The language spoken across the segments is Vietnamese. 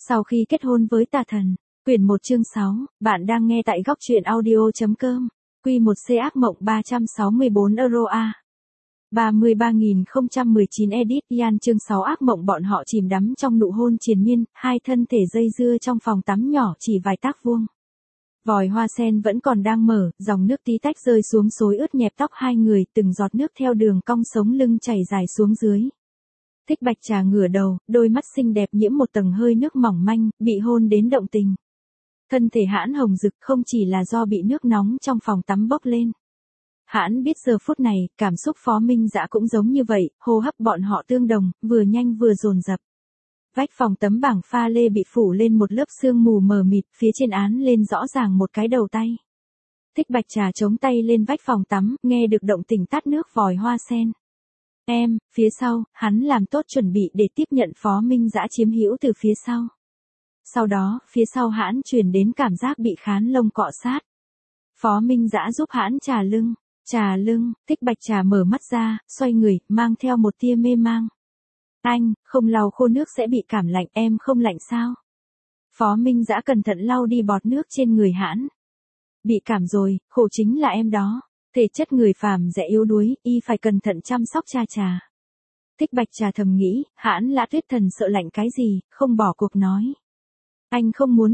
Sau khi kết hôn với tà thần, quyển 1 chương 6, bạn đang nghe tại góc truyện audio.com, Q1C ác mộng 364 euro A. 33.019 edit Yan chương 6 ác mộng bọn họ chìm đắm trong nụ hôn triền miên, hai thân thể dây dưa trong phòng tắm nhỏ chỉ vài tác vuông. Vòi hoa sen vẫn còn đang mở, dòng nước tí tách rơi xuống xối ướt nhẹp tóc hai người, từng giọt nước theo đường cong sống lưng chảy dài xuống dưới. Thích Bạch Trà ngửa đầu, đôi mắt xinh đẹp nhiễm một tầng hơi nước mỏng manh, bị hôn đến động tình. Thân thể Hãn hồng rực không chỉ là do bị nước nóng trong phòng tắm bốc lên. Hãn biết giờ phút này, cảm xúc Phó Minh Dã cũng giống như vậy, hô hấp bọn họ tương đồng, vừa nhanh vừa dồn dập. Vách phòng tấm bảng pha lê bị phủ lên một lớp sương mù mờ mịt, phía trên án lên rõ ràng một cái đầu tay. Thích Bạch Trà chống tay lên vách phòng tắm, nghe được động tĩnh tắt nước vòi hoa sen. Em, phía sau, hắn làm tốt chuẩn bị để tiếp nhận Phó Minh Dã chiếm hữu từ phía sau. Sau đó, phía sau Hãn truyền đến cảm giác bị khán lông cọ sát. Phó Minh Dã giúp Hãn trà lưng, Thích Bạch Trà mở mắt ra, xoay người, mang theo một tia mê mang. Anh, không lau khô nước sẽ bị cảm lạnh, em không lạnh sao? Phó Minh Dã cẩn thận lau đi bọt nước trên người Hãn. Bị cảm rồi, khổ chính là em đó. Thể chất người phàm dễ yếu đuối, y phải cẩn thận chăm sóc trà. Thích Bạch Trà thầm nghĩ, Hãn Lã Tuyết Thần sợ lạnh cái gì, không bỏ cuộc nói. Anh không muốn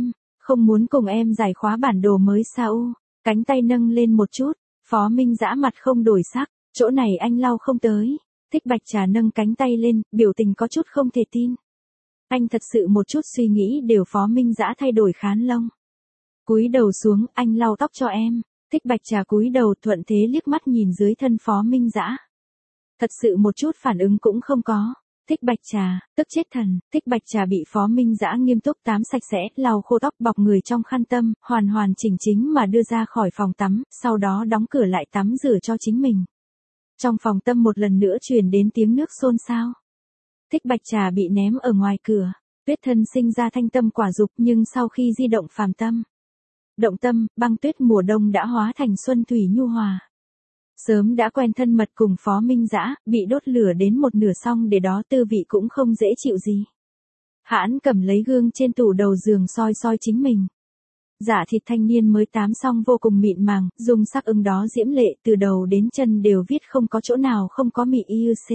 cùng em giải khóa bản đồ mới sao? Cánh tay nâng lên một chút, Phó Minh Dã mặt không đổi sắc, chỗ này anh lau không tới. Thích Bạch Trà nâng cánh tay lên, biểu tình có chút không thể tin. Anh thật sự một chút suy nghĩ đều Phó Minh Dã thay đổi khán lông. Cúi đầu xuống, anh lau tóc cho em. Thích Bạch Trà cúi đầu thuận thế liếc mắt nhìn dưới thân Phó Minh Dã. Thật sự một chút phản ứng cũng không có. Thích Bạch Trà, tức chết thần. Thích Bạch Trà bị Phó Minh Dã nghiêm túc tắm sạch sẽ, lau khô tóc bọc người trong khăn tăm, hoàn chỉnh chính mà đưa ra khỏi phòng tắm, sau đó đóng cửa lại tắm rửa cho chính mình. Trong phòng tắm một lần nữa truyền đến tiếng nước xôn xao. Thích Bạch Trà bị ném ở ngoài cửa. Tuyết Thân sinh ra thanh tâm quả dục, nhưng sau khi di động phàm tâm. Động tâm, băng tuyết mùa đông đã hóa thành xuân thủy nhu hòa. Sớm đã quen thân mật cùng Phó Minh Dã, bị đốt lửa đến một nửa xong để đó tư vị cũng không dễ chịu gì. Hãn cầm lấy gương trên tủ đầu giường soi chính mình. Dạ thịt thanh niên mới tắm xong vô cùng mịn màng, dung sắc ưng đó diễm lệ, từ đầu đến chân đều viết không có chỗ nào không có mị IUC.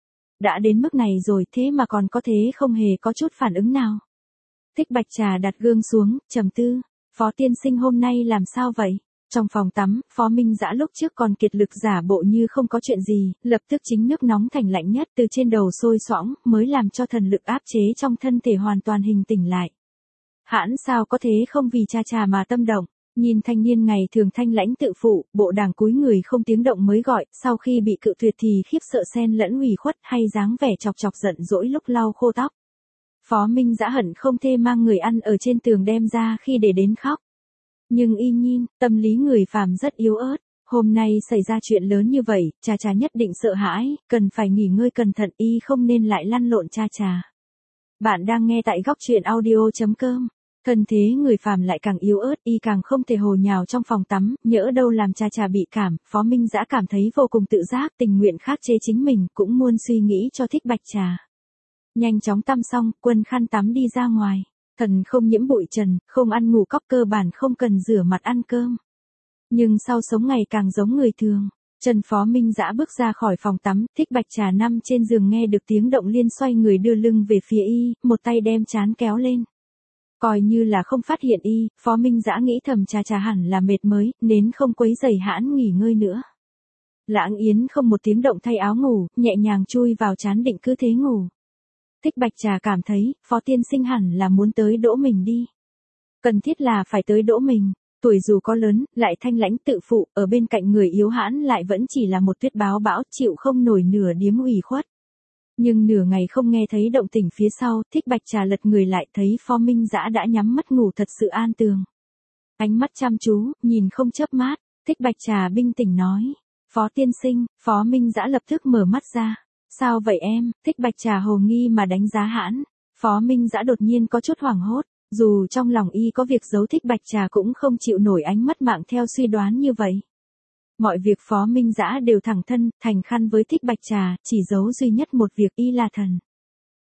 Đã đến mức này rồi thế mà còn có thế không hề có chút phản ứng nào. Thích Bạch Trà đặt gương xuống, trầm tư. Phó tiên sinh hôm nay làm sao vậy? Trong phòng tắm, Phó Minh Dã lúc trước còn kiệt lực giả bộ như không có chuyện gì, lập tức chính nước nóng thành lạnh nhất từ trên đầu sôi xoõng, mới làm cho thần lực áp chế trong thân thể hoàn toàn hình tỉnh lại. Hãn sao có thế không vì trà mà tâm động, nhìn thanh niên ngày thường thanh lãnh tự phụ, bộ đàng cúi người không tiếng động mới gọi, sau khi bị cự tuyệt thì khiếp sợ xen lẫn ủy khuất hay dáng vẻ chọc giận dỗi lúc lau khô tóc. Phó Minh Dã hận không thê mang người ăn ở trên tường đem ra khi để đến khóc. Nhưng y nhìn, tâm lý người phàm rất yếu ớt, hôm nay xảy ra chuyện lớn như vậy, trà nhất định sợ hãi, cần phải nghỉ ngơi cẩn thận, y không nên lại lăn lộn trà. Bạn đang nghe tại góc truyện audio.com. Thân thế người phàm lại càng yếu ớt, y càng không thể hồ nhào trong phòng tắm, nhỡ đâu làm trà bị cảm, Phó Minh Dã cảm thấy vô cùng tự giác, tình nguyện khắc chế chính mình, cũng muốn suy nghĩ cho Thích Bạch Trà. Nhanh chóng tắm xong, quân khăn tắm đi ra ngoài. Thần không nhiễm bụi trần, không ăn ngủ cóc, cơ bản không cần rửa mặt ăn cơm. Nhưng sau sống ngày càng giống người thường. Trần Phó Minh Dã bước ra khỏi phòng tắm, Thích Bạch Trà nằm trên giường nghe được tiếng động liên xoay người đưa lưng về phía y, một tay đem trán kéo lên. Coi như là không phát hiện y, Phó Minh Dã nghĩ thầm trà hẳn là mệt mới, nên không quấy rầy Hãn nghỉ ngơi nữa. Lãng Yến không một tiếng động thay áo ngủ, nhẹ nhàng chui vào trán định cứ thế ngủ. Thích Bạch Trà cảm thấy, Phó tiên sinh hẳn là muốn tới đỗ mình đi. Cần thiết là phải tới đỗ mình, tuổi dù có lớn, lại thanh lãnh tự phụ, ở bên cạnh người yếu Hãn lại vẫn chỉ là một tuyết báo bão, chịu không nổi nửa điếm ủy khuất. Nhưng nửa ngày không nghe thấy động tĩnh phía sau, Thích Bạch Trà lật người lại thấy Phó Minh Dã đã nhắm mắt ngủ thật sự an tường. Ánh mắt chăm chú, nhìn không chớp mắt, Thích Bạch Trà bình tĩnh nói. Phó tiên sinh, Phó Minh Dã lập tức mở mắt ra. Sao vậy em? Thích Bạch Trà hồ nghi mà đánh giá Hãn. Phó Minh Dã đột nhiên có chút hoảng hốt, dù trong lòng y có việc giấu Thích Bạch Trà cũng không chịu nổi ánh mắt mạng theo suy đoán như vậy. Mọi việc Phó Minh Dã đều thẳng thân, thành khăn với Thích Bạch Trà, chỉ giấu duy nhất một việc y là thần.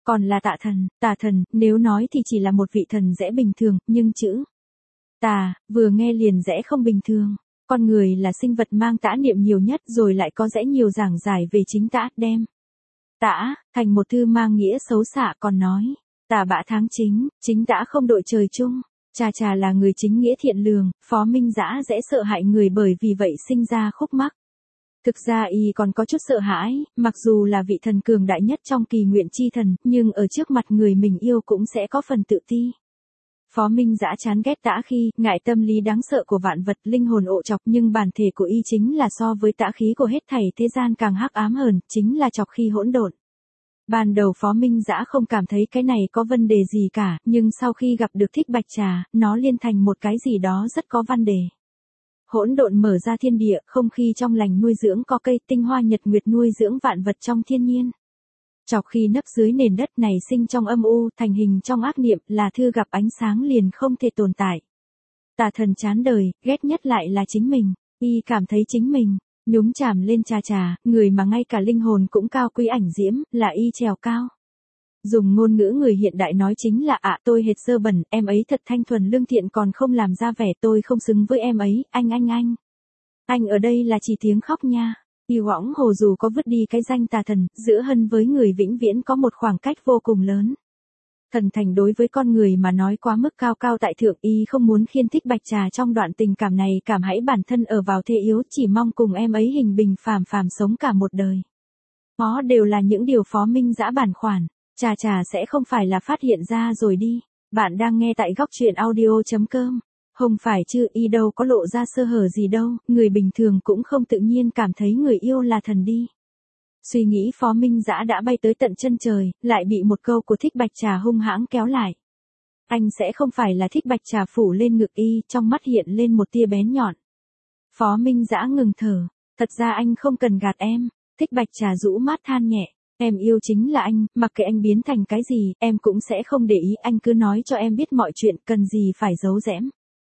Còn là tà thần, nếu nói thì chỉ là một vị thần dễ bình thường, nhưng chữ tà, vừa nghe liền dễ không bình thường. Con người là sinh vật mang tã niệm nhiều nhất rồi lại có dễ nhiều giảng giải về chính tã, đem tã thành một thư mang nghĩa xấu xạ còn nói. Tà bạ tháng chính tã không đội trời chung. Chà là người chính nghĩa thiện lương, Phó Minh Dã dễ sợ hại người bởi vì vậy sinh ra khúc mắc. Thực ra y còn có chút sợ hãi, mặc dù là vị thần cường đại nhất trong kỳ nguyện chi thần, nhưng ở trước mặt người mình yêu cũng sẽ có phần tự ti. Phó Minh Dã chán ghét tã khi, ngại tâm lý đáng sợ của vạn vật linh hồn ộ chọc, nhưng bản thể của y chính là so với tã khí của hết thảy thế gian càng hắc ám hơn, chính là chọc khi hỗn độn. Ban đầu Phó Minh Dã không cảm thấy cái này có vấn đề gì cả, nhưng sau khi gặp được Thích Bạch Trà, nó liên thành một cái gì đó rất có vấn đề. Hỗn độn mở ra thiên địa, không khí trong lành nuôi dưỡng có cây, tinh hoa nhật nguyệt nuôi dưỡng vạn vật trong thiên nhiên. Chọc khi nấp dưới nền đất này sinh trong âm u, thành hình trong ác niệm, là thư gặp ánh sáng liền không thể tồn tại. Tà thần chán đời, ghét nhất lại là chính mình, y cảm thấy chính mình nhúng chàm lên chà, người mà ngay cả linh hồn cũng cao quý ảnh diễm, là y trèo cao. Dùng ngôn ngữ người hiện đại nói chính là tôi hệt dơ bẩn, em ấy thật thanh thuần lương thiện còn không làm ra vẻ tôi không xứng với em ấy, anh. Anh ở đây là chỉ tiếng khóc nha. Y võng hồ dù có vứt đi cái danh tà thần, giữa hân với người vĩnh viễn có một khoảng cách vô cùng lớn. Thần thành đối với con người mà nói quá mức cao tại thượng, y không muốn khiên Thích Bạch Trà trong đoạn tình cảm này cảm hãy bản thân ở vào thế yếu, chỉ mong cùng em ấy hình bình phàm sống cả một đời. Đó đều là những điều Phó Minh Dã bản khoản. Chà sẽ không phải là phát hiện ra rồi đi. Bạn đang nghe tại góc truyện audio.com. Không phải chứ, y đâu có lộ ra sơ hở gì đâu, người bình thường cũng không tự nhiên cảm thấy người yêu là thần đi. Suy nghĩ Phó Minh Dã đã bay tới tận chân trời, lại bị một câu của Thích Bạch Trà hung hãng kéo lại. Anh sẽ không phải là Thích Bạch Trà phủ lên ngực y, trong mắt hiện lên một tia bén nhọn. Phó Minh Dã ngừng thở, thật ra anh không cần gạt em. Thích Bạch Trà rũ mắt than nhẹ. Em yêu chính là anh, mặc kệ anh biến thành cái gì, em cũng sẽ không để ý, anh cứ nói cho em biết mọi chuyện, cần gì phải giấu giễm.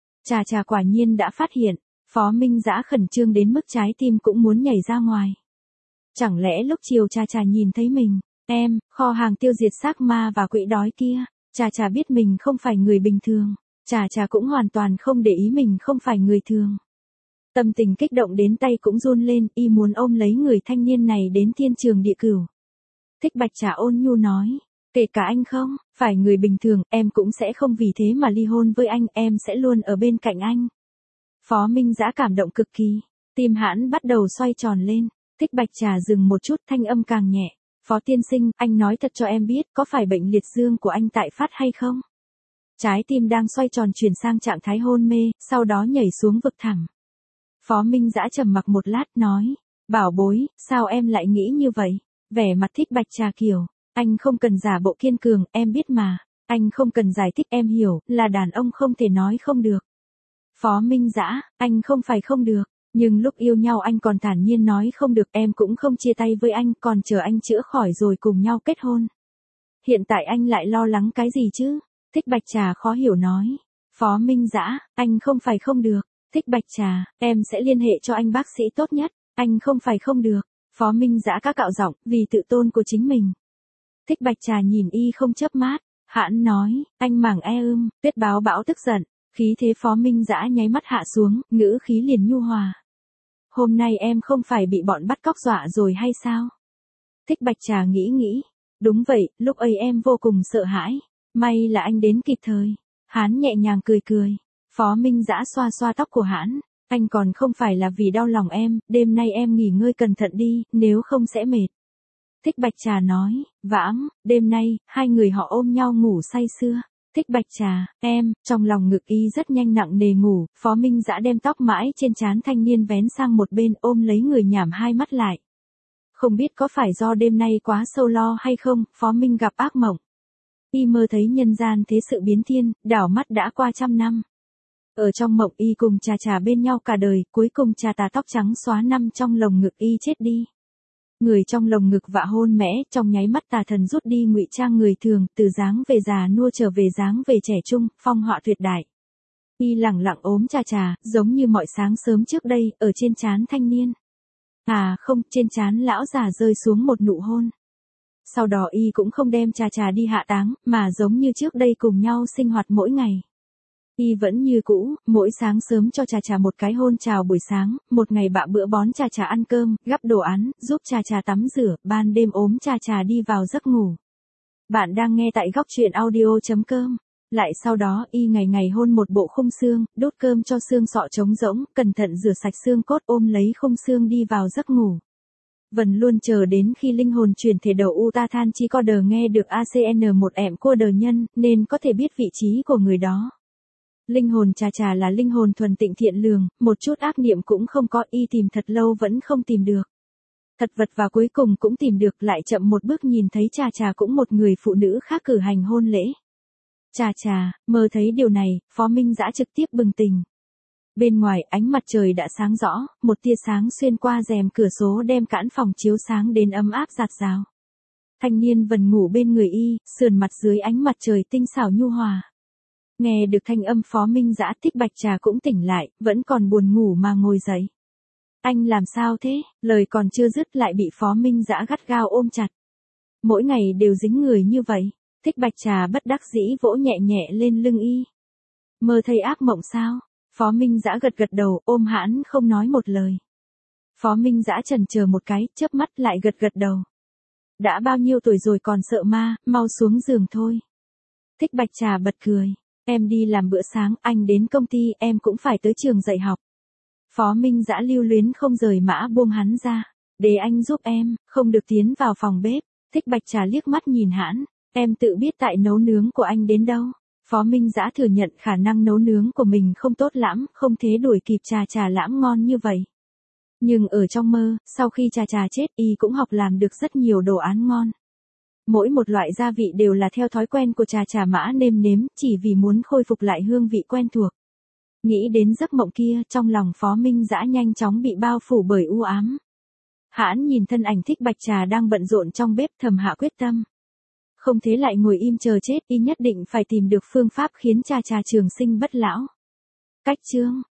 Chà quả nhiên đã phát hiện, Phó Minh Dã khẩn trương đến mức trái tim cũng muốn nhảy ra ngoài. Chẳng lẽ lúc chiều chà nhìn thấy mình, kho hàng tiêu diệt xác ma và quỷ đói kia, chà biết mình không phải người bình thường, chà cũng hoàn toàn không để ý mình không phải người thường. Tâm tình kích động đến tay cũng run lên, y muốn ôm lấy người thanh niên này đến thiên trường địa cửu. Thích Bạch Trà ôn nhu nói, kể cả anh không phải người bình thường, em cũng sẽ không vì thế mà ly hôn với anh, em sẽ luôn ở bên cạnh anh. Phó Minh Dã cảm động cực kỳ, tim hãn bắt đầu xoay tròn lên. Thích Bạch Trà dừng một chút, thanh âm càng nhẹ. Phó tiên sinh, anh nói thật cho em biết, có phải bệnh liệt dương của anh tại phát hay không? Trái tim đang xoay tròn chuyển sang trạng thái hôn mê, sau đó nhảy xuống vực thẳm. Phó Minh Dã trầm mặc một lát nói, bảo bối, sao em lại nghĩ như vậy? Vẻ mặt Thích Bạch Trà kiểu, anh không cần giả bộ kiên cường, em biết mà, anh không cần giải thích, em hiểu, là đàn ông không thể nói không được. Phó Minh Dã, anh không phải không được, nhưng lúc yêu nhau anh còn thản nhiên nói không được, em cũng không chia tay với anh, còn chờ anh chữa khỏi rồi cùng nhau kết hôn. Hiện tại anh lại lo lắng cái gì chứ? Thích Bạch Trà khó hiểu nói. Phó Minh Dã, anh không phải không được. Thích Bạch Trà, em sẽ liên hệ cho anh bác sĩ tốt nhất, anh không phải không được. Phó Minh Dã các cạo giọng, vì tự tôn của chính mình. Thích Bạch Trà nhìn y không chớp mắt, hãn nói, anh mảng Tuyết Báo bão tức giận, khí thế Phó Minh Dã nháy mắt hạ xuống, ngữ khí liền nhu hòa. Hôm nay em không phải bị bọn bắt cóc dọa rồi hay sao? Thích Bạch Trà nghĩ, đúng vậy, lúc ấy em vô cùng sợ hãi, may là anh đến kịp thời. Hán nhẹ nhàng cười. Phó Minh Dã xoa tóc của Hãn, anh còn không phải là vì đau lòng em, đêm nay em nghỉ ngơi cẩn thận đi, nếu không sẽ mệt. Thích Bạch Trà nói, vãng, đêm nay, hai người họ ôm nhau ngủ say sưa. Thích Bạch Trà, trong lòng ngực y rất nhanh nặng nề ngủ, Phó Minh Dã đem tóc mãi trên trán thanh niên vén sang một bên ôm lấy người nhảm hai mắt lại. Không biết có phải do đêm nay quá sâu lo hay không, Phó Minh gặp ác mộng. Y mơ thấy nhân gian thế sự biến thiên, đảo mắt đã qua 100 năm. Ở trong mộng y cùng Trà bên nhau cả đời, cuối cùng Trà tà tóc trắng xóa nằm trong lồng ngực y chết đi. Người trong lồng ngực vạ hôn mẽ, trong nháy mắt tà thần rút đi ngụy trang người thường, từ dáng về già nua trở về dáng về trẻ trung, phong họa tuyệt đại. Y lẳng lặng ốm Trà, giống như mọi sáng sớm trước đây, ở trên trán thanh niên. À không, trên trán lão già rơi xuống một nụ hôn. Sau đó y cũng không đem Trà Trà đi hạ táng, mà giống như trước đây cùng nhau sinh hoạt mỗi ngày. Y vẫn như cũ, mỗi sáng sớm cho Trà Trà một cái hôn chào buổi sáng, một ngày bạ bữa bón Trà Trà ăn cơm, gắp đồ ăn, giúp Trà Trà tắm rửa, ban đêm ốm Trà Trà đi vào giấc ngủ. Bạn đang nghe tại góc truyện audio.com. Lại sau đó y ngày ngày hôn một bộ khung xương, đốt cơm cho xương sọ trống rỗng, cẩn thận rửa sạch xương cốt ôm lấy khung xương đi vào giấc ngủ. Vân luôn chờ đến khi linh hồn chuyển thể đầu Utathan Chi Coder nghe được ACN một ẻm Coder nhân, nên có thể biết vị trí của người đó. Linh hồn Trà Trà là linh hồn thuần tịnh thiện lương, một chút ác niệm cũng không có, y tìm thật lâu vẫn không tìm được. Thật vật và cuối cùng cũng tìm được, lại chậm một bước nhìn thấy Trà Trà cũng một người phụ nữ khác cử hành hôn lễ. Trà Trà, mơ thấy điều này, Phó Minh Dã trực tiếp bừng tỉnh. Bên ngoài ánh mặt trời đã sáng rõ, một tia sáng xuyên qua rèm cửa sổ đem cãn phòng chiếu sáng đến ấm áp rạt rào. Thanh niên Vân ngủ bên người y, sườn mặt dưới ánh mặt trời tinh xảo nhu hòa. Nghe được thanh âm Phó Minh Dã, Thích Bạch Trà cũng tỉnh lại, vẫn còn buồn ngủ mà ngồi dậy. Anh làm sao thế? Lời còn chưa dứt lại bị Phó Minh Dã gắt gao ôm chặt. Mỗi ngày đều dính người như vậy. Thích Bạch Trà bất đắc dĩ vỗ nhẹ nhẹ lên lưng y. Mơ thấy ác mộng sao? Phó Minh Dã gật gật đầu, ôm hãn không nói một lời. Phó Minh Dã chần chờ một cái, chớp mắt lại gật gật đầu. Đã bao nhiêu tuổi rồi còn sợ ma, mau xuống giường thôi. Thích Bạch Trà bật cười. Em đi làm bữa sáng, anh đến công ty, em cũng phải tới trường dạy học. Phó Minh Dã lưu luyến không rời mã buông hắn ra. Để anh giúp em, không được tiến vào phòng bếp. Thích Bạch Trà liếc mắt nhìn hãn. Em tự biết tại nấu nướng của anh đến đâu. Phó Minh Dã thừa nhận khả năng nấu nướng của mình không tốt lắm, không thể đuổi kịp Trà Trà lãm ngon như vậy. Nhưng ở trong mơ, sau khi Trà Trà chết y cũng học làm được rất nhiều đồ ăn ngon. Mỗi một loại gia vị đều là theo thói quen của Trà Trà mã nêm nếm, chỉ vì muốn khôi phục lại hương vị quen thuộc. Nghĩ đến giấc mộng kia, trong lòng Phó Minh Dã nhanh chóng bị bao phủ bởi u ám. Hãn nhìn thân ảnh Thích Bạch Trà đang bận rộn trong bếp, thầm hạ quyết tâm. Không thế lại ngồi im chờ chết, y nhất định phải tìm được phương pháp khiến Trà Trà trường sinh bất lão. Cách chương